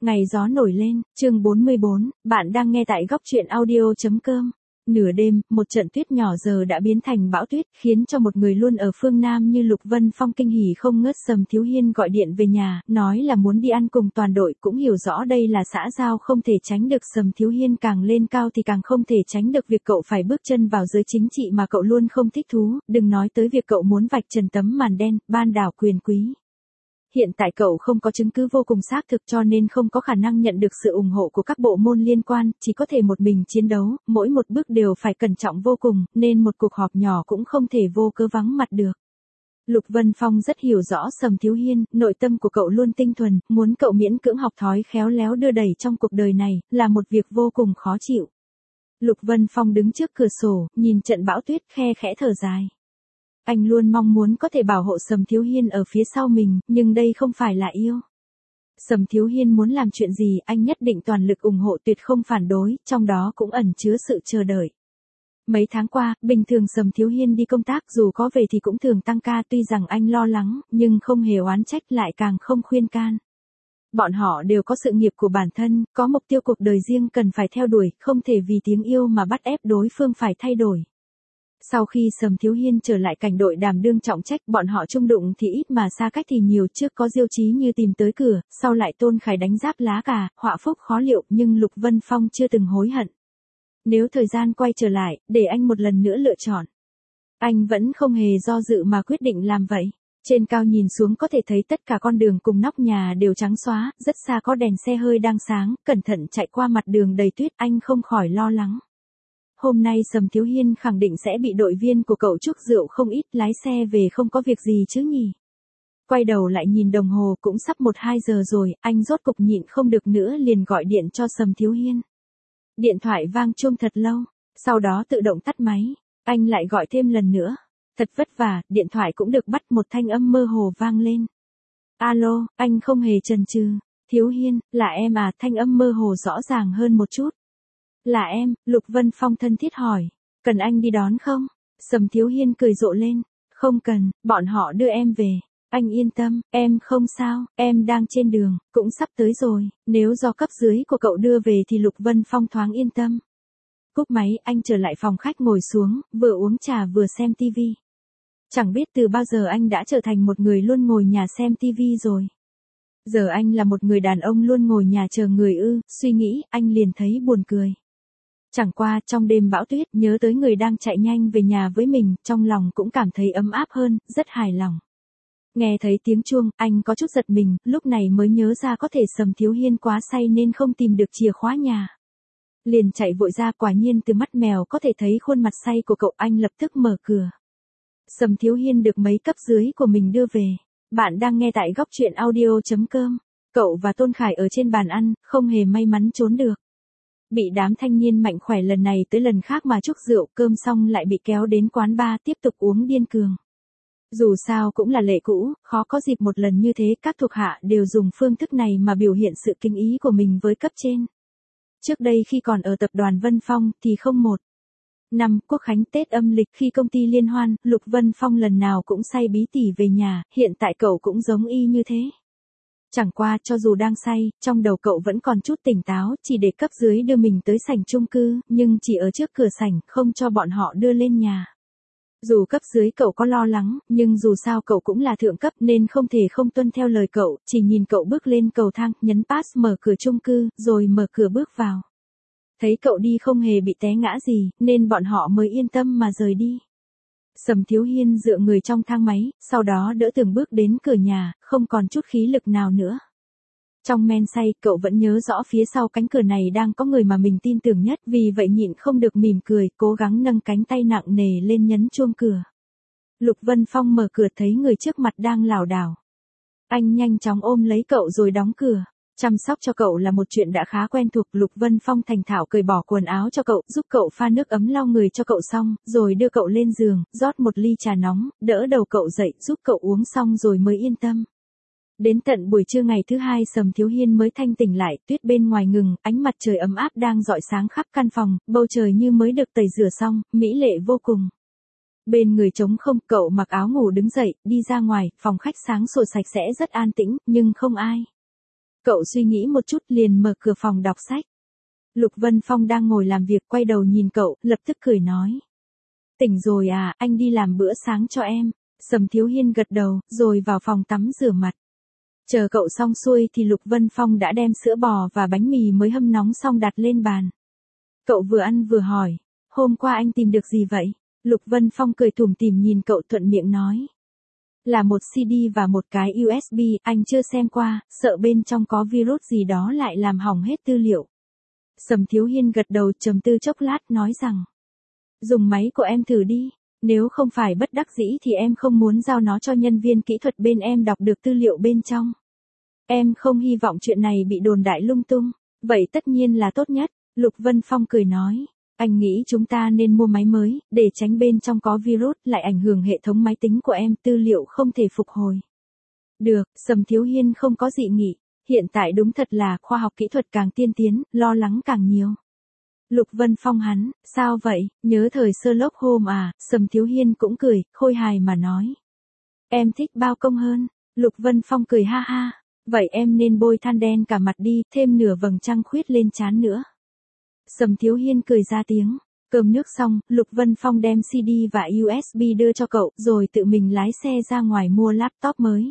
Ngày gió nổi lên, chương 44, bạn đang nghe tại góc truyện audio.com. Nửa đêm, một trận tuyết nhỏ giờ đã biến thành bão tuyết, khiến cho một người luôn ở phương Nam như Lục Vân Phong kinh hỉ không ngớt. Sầm Thiếu Hiên gọi điện về nhà, nói là muốn đi ăn cùng toàn đội, cũng hiểu rõ đây là xã giao không thể tránh được. Sầm Thiếu Hiên càng lên cao thì càng không thể tránh được việc cậu phải bước chân vào giới chính trị mà cậu luôn không thích thú, đừng nói tới việc cậu muốn vạch trần tấm màn đen, ban đảo quyền quý. Hiện tại cậu không có chứng cứ vô cùng xác thực cho nên không có khả năng nhận được sự ủng hộ của các bộ môn liên quan, chỉ có thể một mình chiến đấu, mỗi một bước đều phải cẩn trọng vô cùng, nên một cuộc họp nhỏ cũng không thể vô cớ vắng mặt được. Lục Vân Phong rất hiểu rõ Sầm Thiếu Hiên, nội tâm của cậu luôn tinh thuần, muốn cậu miễn cưỡng học thói khéo léo đưa đẩy trong cuộc đời này, là một việc vô cùng khó chịu. Lục Vân Phong đứng trước cửa sổ, nhìn trận bão tuyết khe khẽ thở dài. Anh luôn mong muốn có thể bảo hộ Sầm Thiếu Hiên ở phía sau mình, nhưng đây không phải là yêu. Sầm Thiếu Hiên muốn làm chuyện gì, anh nhất định toàn lực ủng hộ, tuyệt không phản đối, trong đó cũng ẩn chứa sự chờ đợi. Mấy tháng qua, bình thường Sầm Thiếu Hiên đi công tác, dù có về thì cũng thường tăng ca, tuy rằng anh lo lắng, nhưng không hề oán trách, lại càng không khuyên can. Bọn họ đều có sự nghiệp của bản thân, có mục tiêu cuộc đời riêng cần phải theo đuổi, không thể vì tiếng yêu mà bắt ép đối phương phải thay đổi. Sau khi Sầm Thiếu Hiên trở lại cảnh đội đảm đương trọng trách, bọn họ chung đụng thì ít mà xa cách thì nhiều, trước có Diêu Chí Như tìm tới cửa, sau lại Tôn Khải đánh giáp lá cà, họa phúc khó liệu, nhưng Lục Vân Phong chưa từng hối hận. Nếu thời gian quay trở lại, để anh một lần nữa lựa chọn, anh vẫn không hề do dự mà quyết định làm vậy. Trên cao nhìn xuống có thể thấy tất cả con đường cùng nóc nhà đều trắng xóa, rất xa có đèn xe hơi đang sáng, cẩn thận chạy qua mặt đường đầy tuyết, anh không khỏi lo lắng. Hôm nay Sầm Thiếu Hiên khẳng định sẽ bị đội viên của cậu chúc rượu không ít, lái xe về không có việc gì chứ nhỉ. Quay đầu lại nhìn đồng hồ cũng sắp 1-2 giờ rồi, anh rốt cục nhịn không được nữa liền gọi điện cho Sầm Thiếu Hiên. Điện thoại vang chuông thật lâu, sau đó tự động tắt máy, anh lại gọi thêm lần nữa. Thật vất vả, điện thoại cũng được bắt, một thanh âm mơ hồ vang lên. Alo, anh không hề chần chừ. Thiếu Hiên, là em à, thanh âm mơ hồ rõ ràng hơn một chút. Là em, Lục Vân Phong thân thiết hỏi. Cần anh đi đón không? Sầm Thiếu Hiên cười rộ lên. Không cần, bọn họ đưa em về. Anh yên tâm, em không sao, em đang trên đường, cũng sắp tới rồi. Nếu do cấp dưới của cậu đưa về thì Lục Vân Phong thoáng yên tâm. Cúp máy, anh trở lại phòng khách ngồi xuống, vừa uống trà vừa xem tivi. Chẳng biết từ bao giờ anh đã trở thành một người luôn ngồi nhà xem tivi rồi. Giờ anh là một người đàn ông luôn ngồi nhà chờ người ư, suy nghĩ, anh liền thấy buồn cười. Chẳng qua, trong đêm bão tuyết, nhớ tới người đang chạy nhanh về nhà với mình, trong lòng cũng cảm thấy ấm áp hơn, rất hài lòng. Nghe thấy tiếng chuông, anh có chút giật mình, lúc này mới nhớ ra có thể Sầm Thiếu Hiên quá say nên không tìm được chìa khóa nhà. Liền chạy vội ra, quả nhiên từ mắt mèo có thể thấy khuôn mặt say của cậu, anh lập tức mở cửa. Sầm Thiếu Hiên được mấy cấp dưới của mình đưa về. Bạn đang nghe tại góc truyện audio.com. Cậu và Tôn Khải ở trên bàn ăn, không hề may mắn trốn được. Bị đám thanh niên mạnh khỏe lần này tới lần khác mà chúc rượu, cơm xong lại bị kéo đến quán bar tiếp tục uống điên cường. Dù sao cũng là lệ cũ, khó có dịp một lần như thế, các thuộc hạ đều dùng phương thức này mà biểu hiện sự kính ý của mình với cấp trên. Trước đây khi còn ở tập đoàn Vân Phong thì không một. Năm Quốc khánh Tết âm lịch khi công ty liên hoan, Lục Vân Phong lần nào cũng say bí tỉ về nhà, hiện tại cậu cũng giống y như thế. Chẳng qua cho dù đang say, trong đầu cậu vẫn còn chút tỉnh táo, chỉ để cấp dưới đưa mình tới sảnh chung cư, nhưng chỉ ở trước cửa sảnh, không cho bọn họ đưa lên nhà. Dù cấp dưới cậu có lo lắng, nhưng dù sao cậu cũng là thượng cấp nên không thể không tuân theo lời cậu, chỉ nhìn cậu bước lên cầu thang, nhấn pass mở cửa chung cư, rồi mở cửa bước vào. Thấy cậu đi không hề bị té ngã gì, nên bọn họ mới yên tâm mà rời đi. Sầm Thiếu Hiên dựa người trong thang máy, sau đó đỡ từng bước đến cửa nhà, không còn chút khí lực nào nữa. Trong men say, cậu vẫn nhớ rõ phía sau cánh cửa này đang có người mà mình tin tưởng nhất, vì vậy nhịn không được mỉm cười, cố gắng nâng cánh tay nặng nề lên nhấn chuông cửa. Lục Vân Phong mở cửa thấy người trước mặt đang lảo đảo. Anh nhanh chóng ôm lấy cậu rồi đóng cửa. Chăm sóc cho cậu là một chuyện đã khá quen thuộc, Lục Vân Phong thành thạo cởi bỏ quần áo cho cậu, giúp cậu pha nước ấm lau người cho cậu xong, rồi đưa cậu lên giường, rót một ly trà nóng, đỡ đầu cậu dậy, giúp cậu uống xong rồi mới yên tâm. Đến tận buổi trưa ngày thứ hai Sầm Thiếu Hiên mới thanh tỉnh lại, tuyết bên ngoài ngừng, ánh mặt trời ấm áp đang rọi sáng khắp căn phòng, bầu trời như mới được tẩy rửa xong, mỹ lệ vô cùng. Bên người trống không, cậu mặc áo ngủ đứng dậy, đi ra ngoài, phòng khách sáng sủa sạch sẽ rất an tĩnh, nhưng không ai. Cậu suy nghĩ một chút liền mở cửa phòng đọc sách. Lục Vân Phong đang ngồi làm việc quay đầu nhìn cậu, lập tức cười nói. Tỉnh rồi à, anh đi làm bữa sáng cho em. Sầm Thiếu Hiên gật đầu, rồi vào phòng tắm rửa mặt. Chờ cậu xong xuôi thì Lục Vân Phong đã đem sữa bò và bánh mì mới hâm nóng xong đặt lên bàn. Cậu vừa ăn vừa hỏi, hôm qua anh tìm được gì vậy? Lục Vân Phong cười tủm tỉm nhìn cậu thuận miệng nói. Là một CD và một cái USB, anh chưa xem qua, sợ bên trong có virus gì đó lại làm hỏng hết tư liệu. Sầm Thiếu Hiên gật đầu trầm tư chốc lát nói rằng. Dùng máy của em thử đi, nếu không phải bất đắc dĩ thì em không muốn giao nó cho nhân viên kỹ thuật bên em đọc được tư liệu bên trong. Em không hy vọng chuyện này bị đồn đại lung tung, vậy tất nhiên là tốt nhất, Lục Vân Phong cười nói. Anh nghĩ chúng ta nên mua máy mới, để tránh bên trong có virus lại ảnh hưởng hệ thống máy tính của em, tư liệu không thể phục hồi. Được, Sầm Thiếu Hiên không có dị nghị, hiện tại đúng thật là khoa học kỹ thuật càng tiên tiến, lo lắng càng nhiều. Lục Vân Phong hắn, sao vậy, nhớ thời Sherlock Holmes à, Sầm Thiếu Hiên cũng cười, khôi hài mà nói. Em thích bao công hơn, Lục Vân Phong cười ha ha, vậy em nên bôi than đen cả mặt đi, thêm nửa vầng trăng khuyết lên trán nữa. Sầm Thiếu Hiên cười ra tiếng, cơm nước xong, Lục Vân Phong đem CD và USB đưa cho cậu, rồi tự mình lái xe ra ngoài mua laptop mới.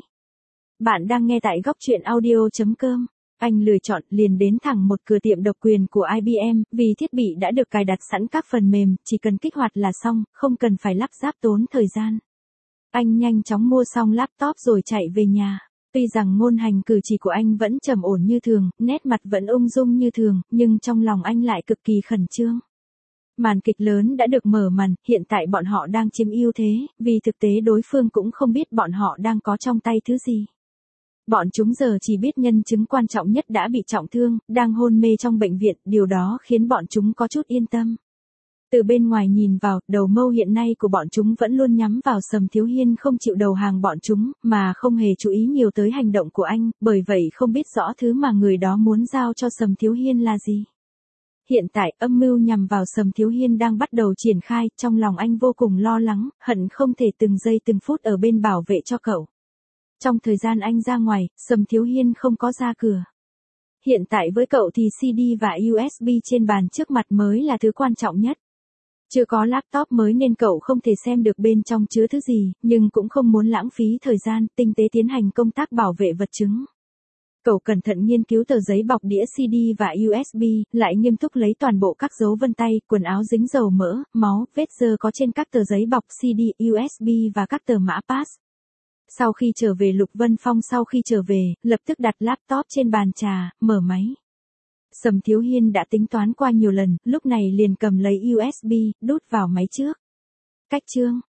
Bạn đang nghe tại góc truyện audio.com. Anh lựa chọn liền đến thẳng một cửa tiệm độc quyền của IBM, vì thiết bị đã được cài đặt sẵn các phần mềm, chỉ cần kích hoạt là xong, không cần phải lắp ráp tốn thời gian. Anh nhanh chóng mua xong laptop rồi chạy về nhà. Tuy rằng ngôn hành cử chỉ của anh vẫn trầm ổn như thường, nét mặt vẫn ung dung như thường, nhưng trong lòng anh lại cực kỳ khẩn trương. Màn kịch lớn đã được mở màn, hiện tại bọn họ đang chiếm ưu thế, vì thực tế đối phương cũng không biết bọn họ đang có trong tay thứ gì. Bọn chúng giờ chỉ biết nhân chứng quan trọng nhất đã bị trọng thương, đang hôn mê trong bệnh viện, điều đó khiến bọn chúng có chút yên tâm. Từ bên ngoài nhìn vào, đầu mâu hiện nay của bọn chúng vẫn luôn nhắm vào Sầm Thiếu Hiên không chịu đầu hàng bọn chúng, mà không hề chú ý nhiều tới hành động của anh, bởi vậy không biết rõ thứ mà người đó muốn giao cho Sầm Thiếu Hiên là gì. Hiện tại âm mưu nhằm vào Sầm Thiếu Hiên đang bắt đầu triển khai, trong lòng anh vô cùng lo lắng, hận không thể từng giây từng phút ở bên bảo vệ cho cậu. Trong thời gian anh ra ngoài, Sầm Thiếu Hiên không có ra cửa. Hiện tại với cậu thì CD và USB trên bàn trước mặt mới là thứ quan trọng nhất. Chưa có laptop mới nên cậu không thể xem được bên trong chứa thứ gì, nhưng cũng không muốn lãng phí thời gian, tinh tế tiến hành công tác bảo vệ vật chứng. Cậu cẩn thận nghiên cứu tờ giấy bọc đĩa CD và USB, lại nghiêm túc lấy toàn bộ các dấu vân tay, quần áo dính dầu mỡ, máu, vết dơ có trên các tờ giấy bọc CD, USB và các tờ mã pass. Sau khi trở về Lục Vân Phong lập tức đặt laptop trên bàn trà, mở máy. Sầm Thiếu Hiên đã tính toán qua nhiều lần, lúc này liền cầm lấy USB, đút vào máy trước. Cách chương